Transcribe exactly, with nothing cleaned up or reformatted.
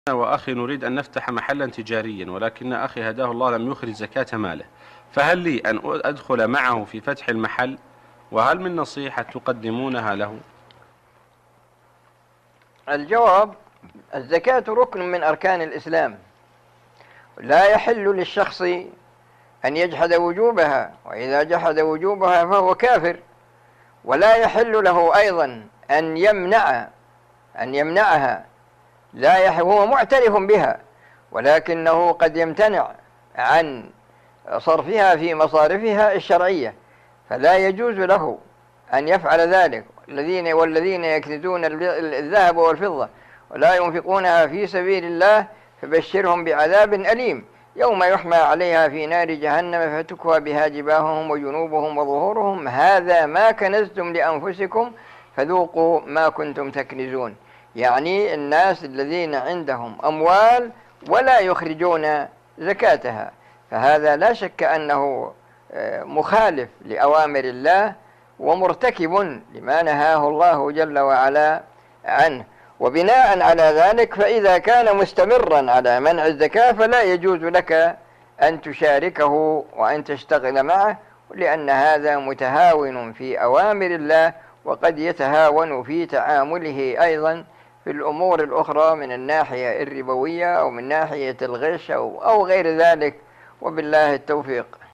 أنا وأخي نريد أن نفتح محلا تجاريا، ولكن أخي هداه الله لم يخرج زكاة ماله، فهل لي أن أدخل معه في فتح المحل؟ وهل من نصيحة تقدمونها له؟ الجواب: الزكاة ركن من أركان الإسلام، لا يحل للشخص أن يجحد وجوبها، وإذا جحد وجوبها فهو كافر. ولا يحل له أيضا أن يمنع أن يمنعها، لا يحل، هو معترف بها ولكنه قد يمتنع عن صرفها في مصارفها الشرعية، فلا يجوز له أن يفعل ذلك. الذين والذين يكنزون الذهب والفضة ولا ينفقونها في سبيل الله فبشرهم بعذاب أليم يوم يحمى عليها في نار جهنم فتكوى بها جباههم وجنوبهم وظهورهم هذا ما كنزتم لأنفسكم فذوقوا ما كنتم تكنزون. يعني الناس الذين عندهم أموال ولا يخرجون زكاتها، فهذا لا شك أنه مخالف لأوامر الله ومرتكب لما نهاه الله جل وعلا عنه. وبناء على ذلك فإذا كان مستمرا على منع الزكاة فلا يجوز لك أن تشاركه وأن تشتغل معه، لأن هذا متهاون في أوامر الله، وقد يتهاون في تعامله أيضا في الأمور الأخرى من الناحية الربوية أو من ناحية الغش أو, أو غير ذلك، وبالله التوفيق.